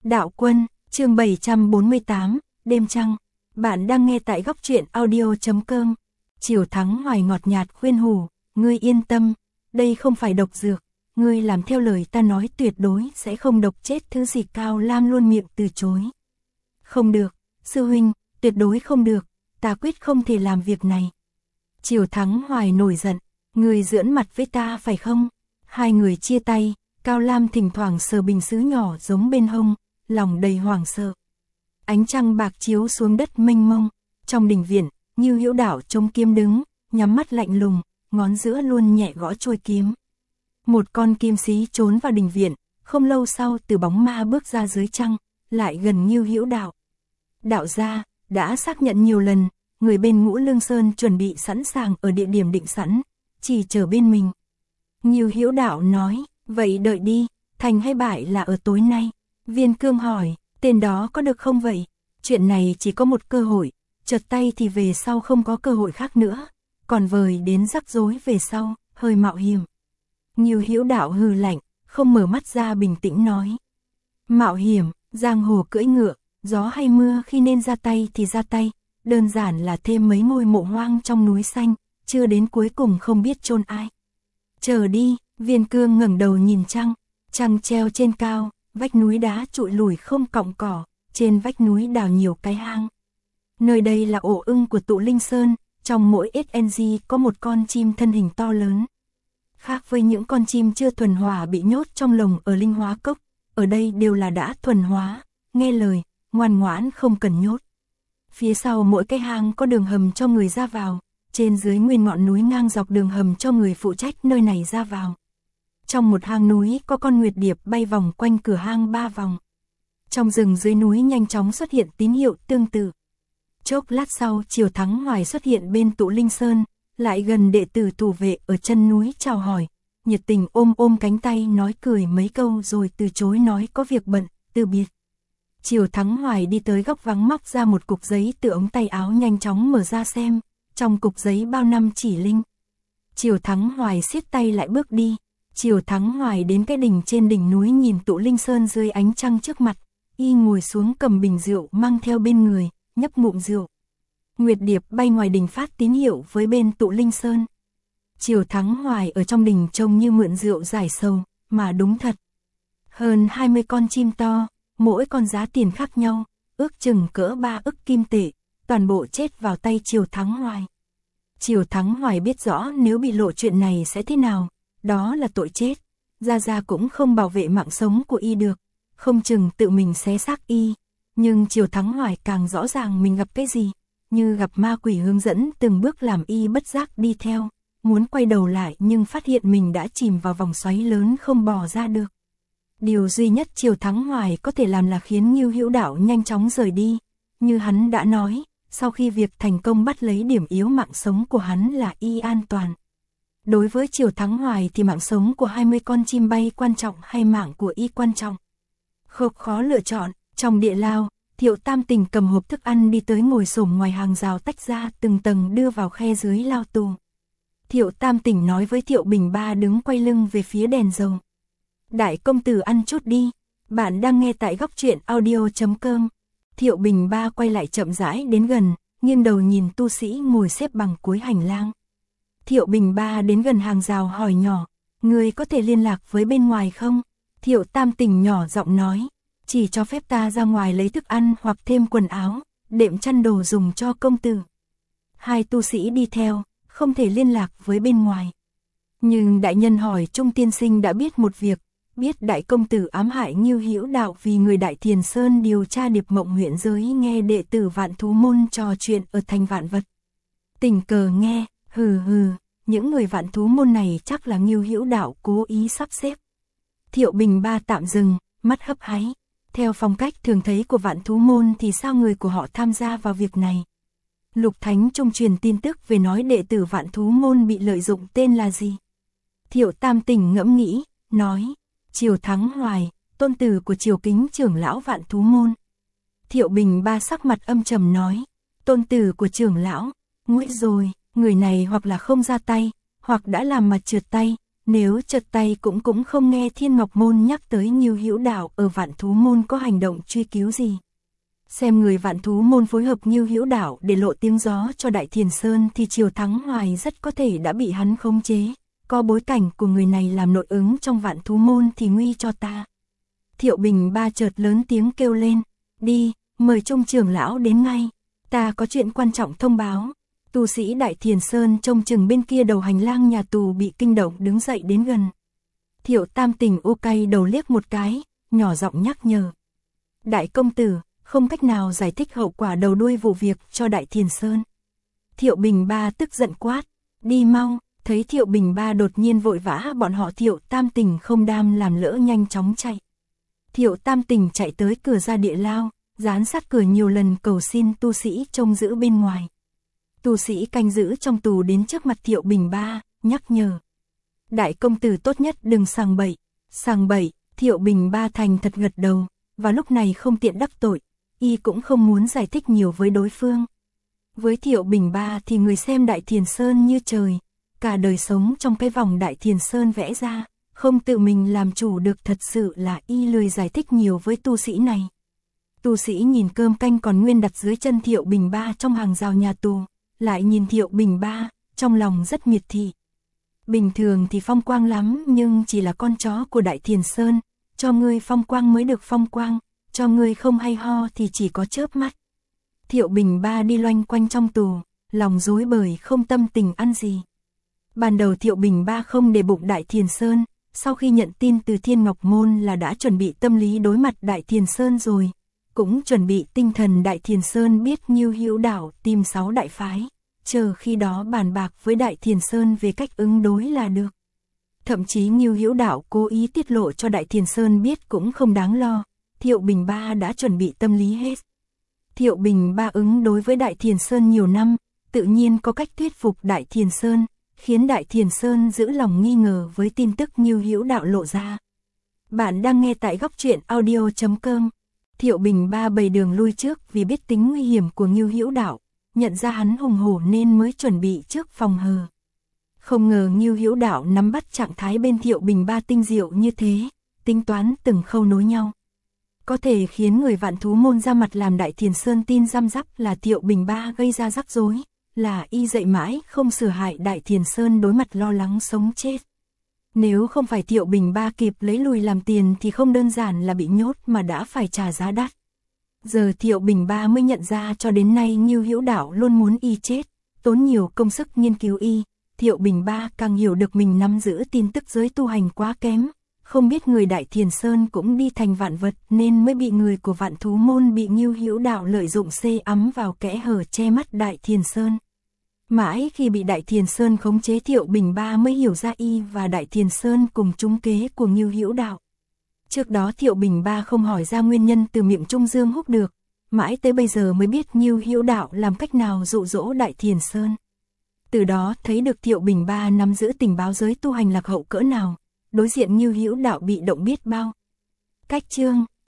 Đạo Quân, chương 748, đêm trăng. Bạn đang nghe tại góc truyện audio.com. Chiều Thắng Hoài ngọt nhạt khuyên hủ, ngươi yên tâm, đây không phải độc dược, ngươi làm theo lời ta nói tuyệt đối sẽ không độc chết thứ gì. Cao Lam luôn miệng từ chối. Không được, sư huynh, tuyệt đối không được, ta quyết không thể làm việc này. Chiều Thắng Hoài nổi giận, ngươi giỡn mặt với ta phải không? Hai người chia tay, Cao Lam thỉnh thoảng sờ bình sứ nhỏ giống bên hông, lòng đầy hoảng sợ. Ánh trăng bạc chiếu xuống đất mênh mông, trong đình viện, Ngưu Hữu Đạo chống kiếm đứng, nhắm mắt lạnh lùng, ngón giữa luôn nhẹ gõ chuôi kiếm. Một con kim sĩ trốn vào đình viện, không lâu sau từ bóng ma bước ra dưới trăng, lại gần Ngưu Hữu Đạo. Đạo gia đã xác nhận nhiều lần, người bên Ngũ Lương Sơn chuẩn bị sẵn sàng ở địa điểm định sẵn, chỉ chờ bên mình. Ngưu Hữu Đạo nói, vậy đợi đi, thành hay bại là ở tối nay. Viên Cương hỏi, tên đó có được không vậy? Chuyện này chỉ có một cơ hội, chợt tay thì về sau không có cơ hội khác nữa, còn vời đến rắc rối về sau, hơi mạo hiểm. Ngưu Hữu Đạo hừ lạnh, không mở mắt ra bình tĩnh nói. Mạo hiểm, giang hồ cưỡi ngựa, gió hay mưa khi nên ra tay thì ra tay, đơn giản là thêm mấy ngôi mộ hoang trong núi xanh, chưa đến cuối cùng không biết chôn ai. Chờ đi, Viên Cương ngẩng đầu nhìn trăng, trăng treo trên cao, vách núi đá trụi lủi không cọng cỏ, trên vách núi đào nhiều cái hang. Nơi đây là ổ ưng của Tụ Linh Sơn, trong mỗi SNG có một con chim thân hình to lớn. Khác với những con chim chưa thuần hóa bị nhốt trong lồng ở Linh Hóa Cốc, ở đây đều là đã thuần hóa, nghe lời, ngoan ngoãn không cần nhốt. Phía sau mỗi cái hang có đường hầm cho người ra vào, trên dưới nguyên ngọn núi ngang dọc đường hầm cho người phụ trách nơi này ra vào. Trong một hang núi có con nguyệt điệp bay vòng quanh cửa hang 3 vòng. Trong rừng dưới núi nhanh chóng xuất hiện tín hiệu tương tự. Chốc lát sau Chiều Thắng Hoài xuất hiện bên Tụ Linh Sơn, lại gần đệ tử thủ vệ ở chân núi chào hỏi, nhiệt tình ôm cánh tay nói cười mấy câu rồi từ chối nói có việc bận, từ biệt. Chiều Thắng Hoài đi tới góc vắng móc ra một cục giấy từ ống tay áo nhanh chóng mở ra xem, trong cục giấy bao năm chỉ linh. Chiều Thắng Hoài siết tay lại bước đi. Chiều Thắng Hoài đến cái đỉnh trên đỉnh núi nhìn Tụ Linh Sơn dưới ánh trăng trước mặt, y ngồi xuống cầm bình rượu mang theo bên người, nhấp ngụm rượu. Nguyệt điệp bay ngoài đỉnh phát tín hiệu với bên Tụ Linh Sơn. Chiều Thắng Hoài ở trong đỉnh trông như mượn rượu giải sầu, mà đúng thật. Hơn 20 con chim to, mỗi con giá tiền khác nhau, ước chừng cỡ 3 ức kim tệ, toàn bộ chết vào tay Chiều Thắng Hoài. Chiều Thắng Hoài biết rõ nếu bị lộ chuyện này sẽ thế nào. Đó là tội chết, Gia cũng không bảo vệ mạng sống của y được, không chừng tự mình xé xác y. Nhưng Chiều Thắng Hoài càng rõ ràng mình gặp cái gì, như gặp ma quỷ hướng dẫn từng bước làm y bất giác đi theo, muốn quay đầu lại nhưng phát hiện mình đã chìm vào vòng xoáy lớn không bò ra được. Điều duy nhất Chiều Thắng Hoài có thể làm là khiến Ngưu Hữu Đạo nhanh chóng rời đi, như hắn đã nói, sau khi việc thành công bắt lấy điểm yếu mạng sống của hắn là y an toàn. Đối với Chiều Thắng Hoài thì mạng sống của 20 con chim bay quan trọng hay mạng của y quan trọng? Không khó lựa chọn, trong địa lao, Thiệu Tam Tình cầm hộp thức ăn đi tới ngồi xổm ngoài hàng rào tách ra từng tầng đưa vào khe dưới lao tù. Thiệu Tam Tình nói với Thiệu Bình Ba đứng quay lưng về phía đèn dầu. Đại công tử ăn chút đi, bạn đang nghe tại góc truyện audio.com. Thiệu Bình Ba quay lại chậm rãi đến gần, nghiêng đầu nhìn tu sĩ ngồi xếp bằng cuối hành lang. Thiệu Bình Ba đến gần hàng rào hỏi nhỏ, người có thể liên lạc với bên ngoài không? Thiệu Tam Tình nhỏ giọng nói, chỉ cho phép ta ra ngoài lấy thức ăn hoặc thêm quần áo, đệm chăn đồ dùng cho công tử. Hai tu sĩ đi theo, không thể liên lạc với bên ngoài. Nhưng đại nhân hỏi Trung tiên sinh đã biết một việc, biết đại công tử ám hại Ngưu Hữu Đạo vì người Đại Thiền Sơn điều tra Điệp Mộng huyện giới nghe đệ tử Vạn Thú Môn trò chuyện ở thành Vạn Vật. Tình cờ nghe. Hừ, những người Vạn Thú Môn này chắc là Ngưu Hữu Đạo cố ý sắp xếp. Thiệu Bình Ba tạm dừng, mắt hấp háy. Theo phong cách thường thấy của Vạn Thú Môn thì sao người của họ tham gia vào việc này? Lục Thánh Trung truyền tin tức về nói đệ tử Vạn Thú Môn bị lợi dụng tên là gì? Thiệu Tam Tình ngẫm nghĩ, nói, Chiều Thắng Hoài, tôn tử của Chiều Kính trưởng lão Vạn Thú Môn. Thiệu Bình Ba sắc mặt âm trầm nói, tôn tử của trưởng lão, nguy rồi. Người này hoặc là không ra tay, hoặc đã làm mặt trượt tay, Nếu chợt tay cũng không nghe Thiên Ngọc Môn nhắc tới Ngưu Hữu Đạo ở Vạn Thú Môn có hành động truy cứu gì. Xem người Vạn Thú Môn phối hợp Ngưu Hữu Đạo để lộ tiếng gió cho Đại Thiền Sơn thì Triều Thắng Hoài rất có thể đã bị hắn khống chế. Có bối cảnh của người này làm nội ứng trong Vạn Thú Môn thì nguy cho ta. Thiệu Bình Ba chợt lớn tiếng kêu lên, đi, mời Trung trưởng lão đến ngay, ta có chuyện quan trọng thông báo. Tu sĩ Đại Thiền Sơn trông chừng bên kia đầu hành lang nhà tù bị kinh động đứng dậy đến gần. Thiệu Tam Tình ô cay đầu liếc một cái, nhỏ giọng nhắc nhở. Đại công tử, không cách nào giải thích hậu quả đầu đuôi vụ việc cho Đại Thiền Sơn. Thiệu Bình Ba tức giận quát, đi mau. Thấy Thiệu Bình Ba đột nhiên vội vã, bọn họ Thiệu Tam Tình không đam làm lỡ nhanh chóng chạy. Thiệu Tam Tình chạy tới cửa ra địa lao, dán sát cửa nhiều lần cầu xin tu sĩ trông giữ bên ngoài. Tu sĩ canh giữ trong tù đến trước mặt Thiệu Bình Ba, nhắc nhở. Đại công tử tốt nhất đừng sàng bậy. Sàng bậy, Thiệu Bình Ba thành thật gật đầu, và lúc này không tiện đắc tội, y cũng không muốn giải thích nhiều với đối phương. Với Thiệu Bình Ba thì người xem Đại Thiền Sơn như trời, cả đời sống trong cái vòng Đại Thiền Sơn vẽ ra, không tự mình làm chủ được, thật sự là y lười giải thích nhiều với tu sĩ này. Tu sĩ nhìn cơm canh còn nguyên đặt dưới chân Thiệu Bình Ba trong hàng rào nhà tù, lại nhìn Thiệu Bình Ba, trong lòng rất miệt thị. Bình thường thì phong quang lắm, nhưng chỉ là con chó của Đại Thiền Sơn, cho ngươi phong quang mới được phong quang, cho ngươi không hay ho thì chỉ có chớp mắt. Thiệu Bình Ba đi loanh quanh trong tù, lòng rối bời không tâm tình ăn gì. Ban đầu Thiệu Bình Ba không để bụng Đại Thiền Sơn, sau khi nhận tin từ Thiên Ngọc Môn là đã chuẩn bị tâm lý đối mặt Đại Thiền Sơn rồi, cũng chuẩn bị tinh thần Đại Thiền Sơn biết Ngưu Hữu Đạo tìm 6 đại phái, chờ khi đó bàn bạc với Đại Thiền Sơn về cách ứng đối là được. Thậm chí Ngưu Hữu Đạo cố ý tiết lộ cho Đại Thiền Sơn biết cũng không đáng lo, Thiệu Bình Ba đã chuẩn bị tâm lý hết. Thiệu Bình Ba ứng đối với Đại Thiền Sơn nhiều năm, tự nhiên có cách thuyết phục Đại Thiền Sơn, khiến Đại Thiền Sơn giữ lòng nghi ngờ với tin tức Ngưu Hữu Đạo lộ ra. Bạn đang nghe tại góc truyện audio.com. Thiệu Bình Ba bày đường lui trước vì biết tính nguy hiểm của Ngưu Hữu Đạo, nhận ra hắn hùng hổ nên mới chuẩn bị trước phòng hờ. Không ngờ Ngưu Hữu Đạo nắm bắt trạng thái bên Thiệu Bình Ba tinh diệu như thế, tính toán từng khâu nối nhau. Có thể khiến người Vạn Thú Môn ra mặt làm Đại Thiền Sơn tin răm rắp là Thiệu Bình Ba gây ra rắc rối, là y dậy mãi không sửa hại Đại Thiền Sơn đối mặt lo lắng sống chết. Nếu không phải Thiệu Bình Ba kịp lấy lùi làm tiền thì không đơn giản là bị nhốt mà đã phải trả giá đắt. Giờ Thiệu Bình Ba mới nhận ra cho đến nay Ngưu Hữu Đạo luôn muốn y chết, tốn nhiều công sức nghiên cứu y. Thiệu Bình Ba càng hiểu được mình nắm giữ tin tức giới tu hành quá kém, không biết người Đại Thiền Sơn cũng đi thành vạn vật nên mới bị người của Vạn Thú Môn bị Ngưu Hữu Đạo lợi dụng xê ắm vào kẽ hở che mắt Đại Thiền Sơn. Mãi khi bị Đại Thiền Sơn khống chế, Thiệu Bình Ba mới hiểu ra y và Đại Thiền Sơn cùng trúng kế của Ngưu Hữu Đạo. Trước đó Thiệu Bình Ba không hỏi ra nguyên nhân từ miệng Trung Dương Húc được, mãi tới bây giờ mới biết Ngưu Hữu Đạo làm cách nào dụ dỗ Đại Thiền Sơn. Từ đó thấy được Thiệu Bình Ba nắm giữ tình báo giới tu hành lạc hậu cỡ nào, đối diện Ngưu Hữu Đạo bị động biết bao. Cách chương